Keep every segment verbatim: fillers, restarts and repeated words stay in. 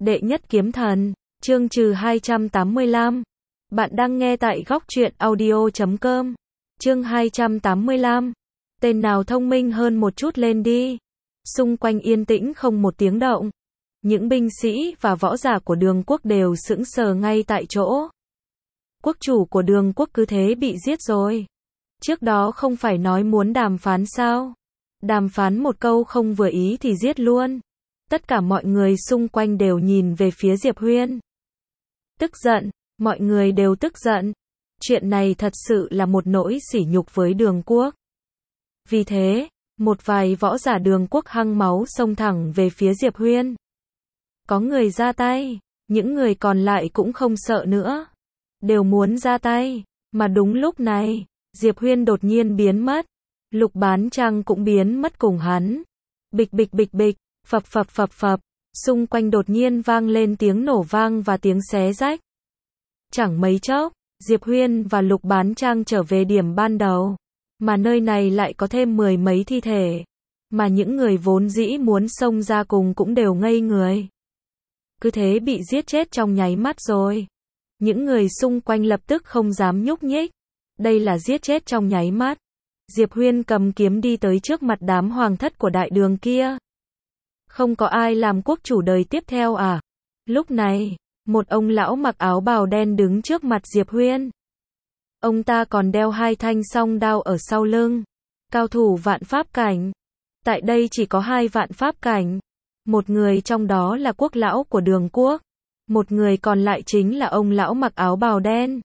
Đệ nhất kiếm thần, chương trừ hai trăm tám mươi lăm. Bạn đang nghe tại góc truyện audio chấm com. Chương hai trăm tám mươi lăm. Tên nào thông minh hơn một chút lên đi. Xung quanh yên tĩnh không một tiếng động. Những binh sĩ và võ giả của Đường quốc đều sững sờ ngay tại chỗ. Quốc chủ của Đường quốc cứ thế bị giết rồi. Trước đó không phải nói muốn đàm phán sao? Đàm phán một câu không vừa ý thì giết luôn. Tất cả mọi người xung quanh đều nhìn về phía Diệp Huyên. Tức giận, mọi người đều tức giận. Chuyện này thật sự là một nỗi sỉ nhục với Đường quốc. Vì thế, một vài võ giả Đường quốc hăng máu xông thẳng về phía Diệp Huyên. Có người ra tay, những người còn lại cũng không sợ nữa. Đều muốn ra tay, mà đúng lúc này, Diệp Huyên đột nhiên biến mất. Lục Bán Trăng cũng biến mất cùng hắn. Bịch bịch bịch bịch, phập phập phập phập, xung quanh đột nhiên vang lên tiếng nổ vang và tiếng xé rách. Chẳng mấy chốc, Diệp Huyên và Lục Bán Trăng trở về điểm ban đầu, mà nơi này lại có thêm mười mấy thi thể, mà những người vốn dĩ muốn xông ra cùng cũng đều ngây người. Cứ thế bị giết chết trong nháy mắt rồi. Những người xung quanh lập tức không dám nhúc nhích. Đây là giết chết trong nháy mắt. Diệp Huyên cầm kiếm đi tới trước mặt đám hoàng thất của đại đường kia. Không có ai làm quốc chủ đời tiếp theo à? Lúc này, một ông lão mặc áo bào đen đứng trước mặt Diệp Huyên. Ông ta còn đeo hai thanh song đao ở sau lưng. Cao thủ vạn pháp cảnh. Tại đây chỉ có hai vạn pháp cảnh. Một người trong đó là quốc lão của Đường quốc. Một người còn lại chính là ông lão mặc áo bào đen.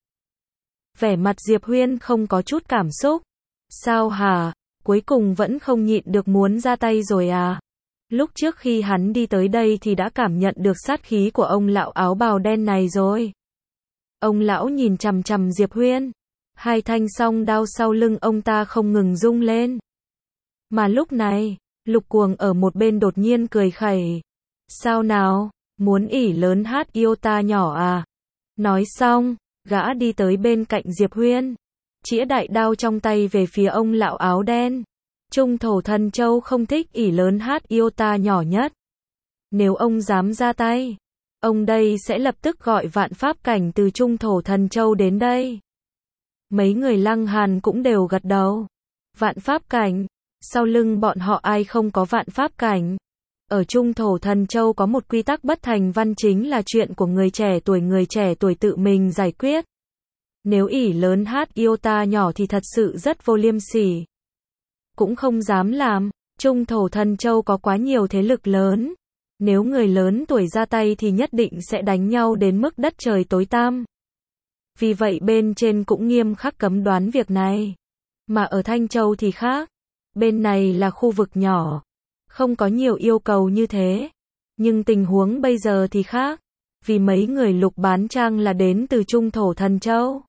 Vẻ mặt Diệp Huyên không có chút cảm xúc. Sao hả? Cuối cùng vẫn không nhịn được muốn ra tay rồi à? Lúc trước khi hắn đi tới đây thì đã cảm nhận được sát khí của ông lão áo bào đen này rồi. Ông lão nhìn chằm chằm Diệp Huyên. Hai thanh song đao sau lưng ông ta không ngừng rung lên. Mà lúc này, Lục Cuồng ở một bên đột nhiên cười khẩy. Sao nào? Muốn ỉ lớn hát yêu ta nhỏ à? Nói xong, gã đi tới bên cạnh Diệp Huyên. Chĩa đại đao trong tay về phía ông lão áo đen. Trung thổ thần châu không thích ỉ lớn hát yêu ta nhỏ nhất. Nếu ông dám ra tay, ông đây sẽ lập tức gọi vạn pháp cảnh từ trung thổ thần châu đến đây. Mấy người Lăng Hàn cũng đều gật đầu. Vạn pháp cảnh, sau lưng bọn họ ai không có vạn pháp cảnh. Ở trung thổ thần châu có một quy tắc bất thành văn, chính là chuyện của người trẻ tuổi người trẻ tuổi tự mình giải quyết. Nếu ỉ lớn hát yêu ta nhỏ thì thật sự rất vô liêm sỉ. Cũng không dám làm, trung thổ thần châu có quá nhiều thế lực lớn. Nếu người lớn tuổi ra tay thì nhất định sẽ đánh nhau đến mức đất trời tối tăm. Vì vậy bên trên cũng nghiêm khắc cấm đoán việc này. Mà ở Thanh Châu thì khác. Bên này là khu vực nhỏ. Không có nhiều yêu cầu như thế. Nhưng tình huống bây giờ thì khác. Vì mấy người Lục Bán Trăng là đến từ trung thổ thần châu.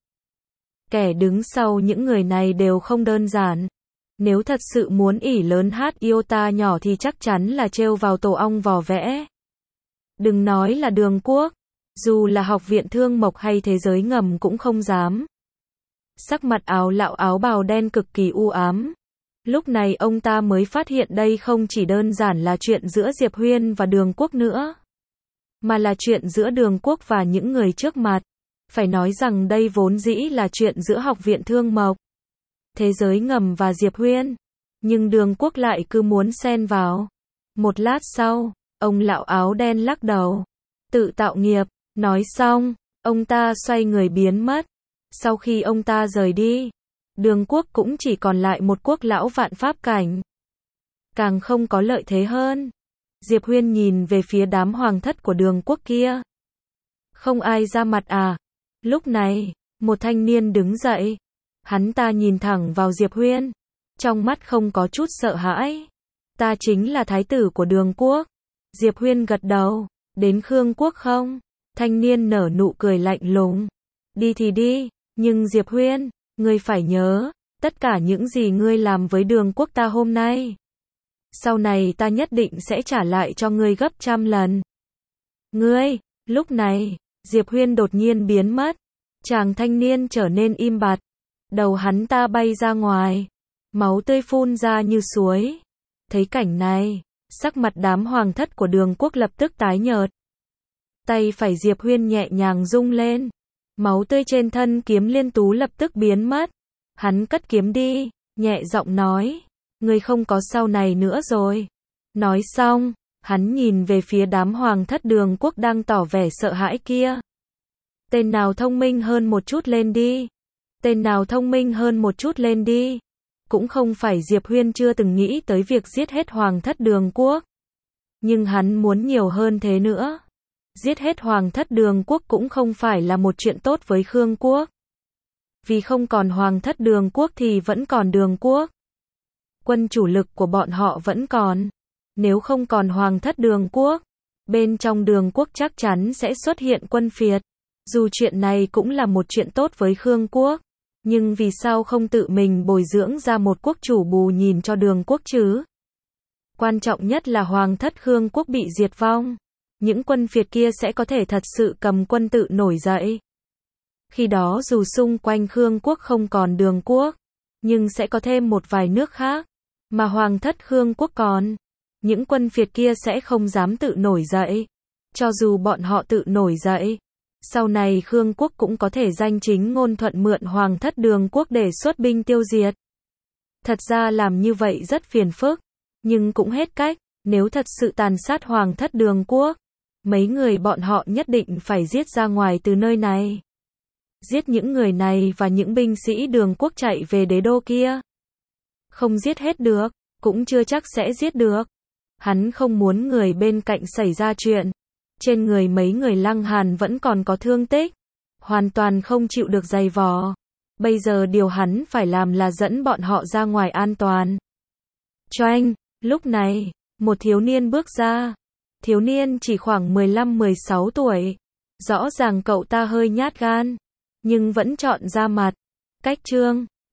Kẻ đứng sau những người này đều không đơn giản. Nếu thật sự muốn ỉ lớn hát yêu ta nhỏ thì chắc chắn là trêu vào tổ ong vò vẽ. Đừng nói là Đường quốc, dù là Học viện Thương Mộc hay Thế giới ngầm cũng không dám. Sắc mặt áo lão áo bào đen cực kỳ u ám. Lúc này ông ta mới phát hiện đây không chỉ đơn giản là chuyện giữa Diệp Huyên và Đường quốc nữa, mà là chuyện giữa Đường quốc và những người trước mặt. Phải nói rằng đây vốn dĩ là chuyện giữa Học viện Thương Mộc, Thế giới ngầm và Diệp Huyên. Nhưng Đường quốc lại cứ muốn xen vào. Một lát sau, ông lão áo đen lắc đầu. Tự tạo nghiệp. Nói xong, ông ta xoay người biến mất. Sau khi ông ta rời đi, Đường quốc cũng chỉ còn lại một quốc lão vạn pháp cảnh. Càng không có lợi thế hơn. Diệp Huyên nhìn về phía đám hoàng thất của Đường quốc kia. Không ai ra mặt à? Lúc này, một thanh niên đứng dậy. Hắn ta nhìn thẳng vào Diệp Huyên. Trong mắt không có chút sợ hãi. Ta chính là thái tử của Đường quốc. Diệp Huyên gật đầu. Đến Khương quốc không? Thanh niên nở nụ cười lạnh lùng. Đi thì đi, nhưng Diệp Huyên, ngươi phải nhớ, tất cả những gì ngươi làm với Đường quốc ta hôm nay, sau này ta nhất định sẽ trả lại cho ngươi gấp trăm lần. Ngươi, lúc này, Diệp Huyên đột nhiên biến mất. Chàng thanh niên trở nên im bặt. Đầu hắn ta bay ra ngoài. Máu tươi phun ra như suối. Thấy cảnh này, sắc mặt đám hoàng thất của Đường quốc lập tức tái nhợt. Tay phải Diệp Huyên nhẹ nhàng rung lên. Máu tươi trên thân kiếm Liên Tú lập tức biến mất. Hắn cất kiếm đi, nhẹ giọng nói. Ngươi không có sau này nữa rồi. Nói xong, hắn nhìn về phía đám hoàng thất Đường Quốc đang tỏ vẻ sợ hãi kia. Tên nào thông minh hơn một chút lên đi. Tên nào thông minh hơn một chút lên đi. Cũng không phải Diệp Huyên chưa từng nghĩ tới việc giết hết hoàng thất Đường Quốc. Nhưng hắn muốn nhiều hơn thế nữa. Giết hết hoàng thất Đường Quốc cũng không phải là một chuyện tốt với Khương Quốc. Vì không còn hoàng thất Đường Quốc thì vẫn còn Đường Quốc. Quân chủ lực của bọn họ vẫn còn. Nếu không còn hoàng thất Đường Quốc, bên trong Đường Quốc chắc chắn sẽ xuất hiện quân phiệt. Dù chuyện này cũng là một chuyện tốt với Khương Quốc, nhưng vì sao không tự mình bồi dưỡng ra một quốc chủ bù nhìn cho Đường Quốc chứ? Quan trọng nhất là hoàng thất Khương Quốc bị diệt vong. Những quân phiệt kia sẽ có thể thật sự cầm quân tự nổi dậy. Khi đó dù xung quanh Khương Quốc không còn Đường Quốc, nhưng sẽ có thêm một vài nước khác, mà hoàng thất Khương Quốc còn. Những quân phiệt kia sẽ không dám tự nổi dậy. Cho dù bọn họ tự nổi dậy, sau này Khương Quốc cũng có thể danh chính ngôn thuận mượn hoàng thất Đường Quốc để xuất binh tiêu diệt. Thật ra làm như vậy rất phiền phức, nhưng cũng hết cách. Nếu thật sự tàn sát hoàng thất Đường Quốc, mấy người bọn họ nhất định phải giết ra ngoài từ nơi này. Giết những người này và những binh sĩ Đường Quốc chạy về đế đô kia. Không giết hết được, cũng chưa chắc sẽ giết được. Hắn không muốn người bên cạnh xảy ra chuyện. Trên người mấy người Lăng Hàn vẫn còn có thương tích, hoàn toàn không chịu được giày vò. Bây giờ điều hắn phải làm là dẫn bọn họ ra ngoài an toàn. Choanh, lúc này, một thiếu niên bước ra. Thiếu niên chỉ khoảng mười lăm mười sáu tuổi. Rõ ràng cậu ta hơi nhát gan, nhưng vẫn chọn ra mặt. Cách trương,